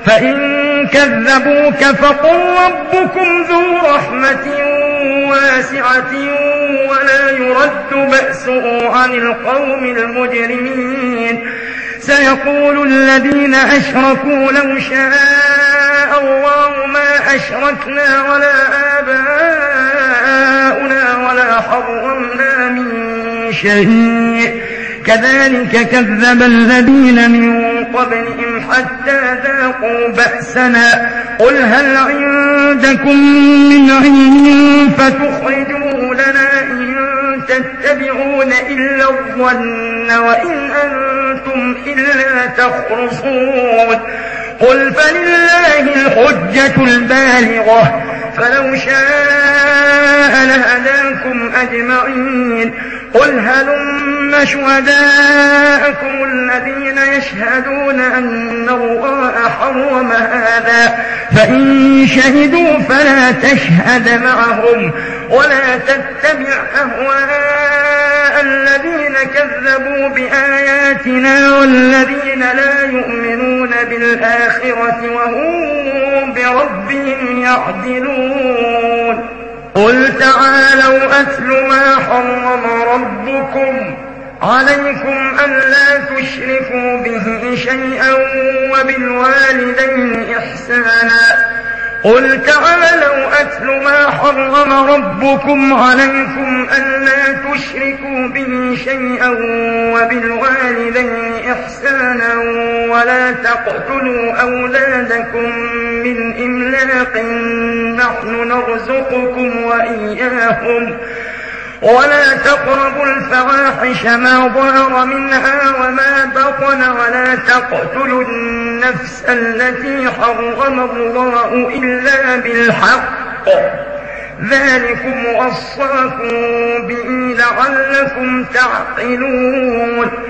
فإن كذبوك فقل ربكم ذو رحمة واسعة ولا يرد بأسه عن القوم المجرمين. سيقول الذين أشركوا لو شاء الله ما أشركنا ولا آباؤنا ولا حرمنا من شيء كذلك كذب الذين من قبلهم حتى ذاقوا بأسنا. قل هل عندكم من علم فتخرجوه لنا إن تتبعون إلا الظن وإن أنتم إلا تخرصون. قل فلله الحجة البالغة فلو شاء لهداكم أجمعين. قل هلم شهداءكم الذين يشهدون أن الله حرم هذا فإن شهدوا فلا تشهد معهم ولا تتبع أهواء الذين كذبوا بآياتنا والذين لا يؤمنون بالآخرة وهم بربهم يعدلون. قل تعالوا أتل ما حرم ربكم عليكم ألا تشركوا به شيئا وبالوالدين إحسانا. قل تعالوا أتل ما حرم ربكم عليكم ألا تشركوا به شيئا وبالوالدين إحسانا ولا تقتلوا أولادكم من إملاق نحن نرزقكم وإياهم ولا تقربوا الفواحش ما ظهر منها وما بطن ولا تقتلوا النفس التي حرم الله إلا بالحق ذلكم وصاكم به لعلكم تعقلون.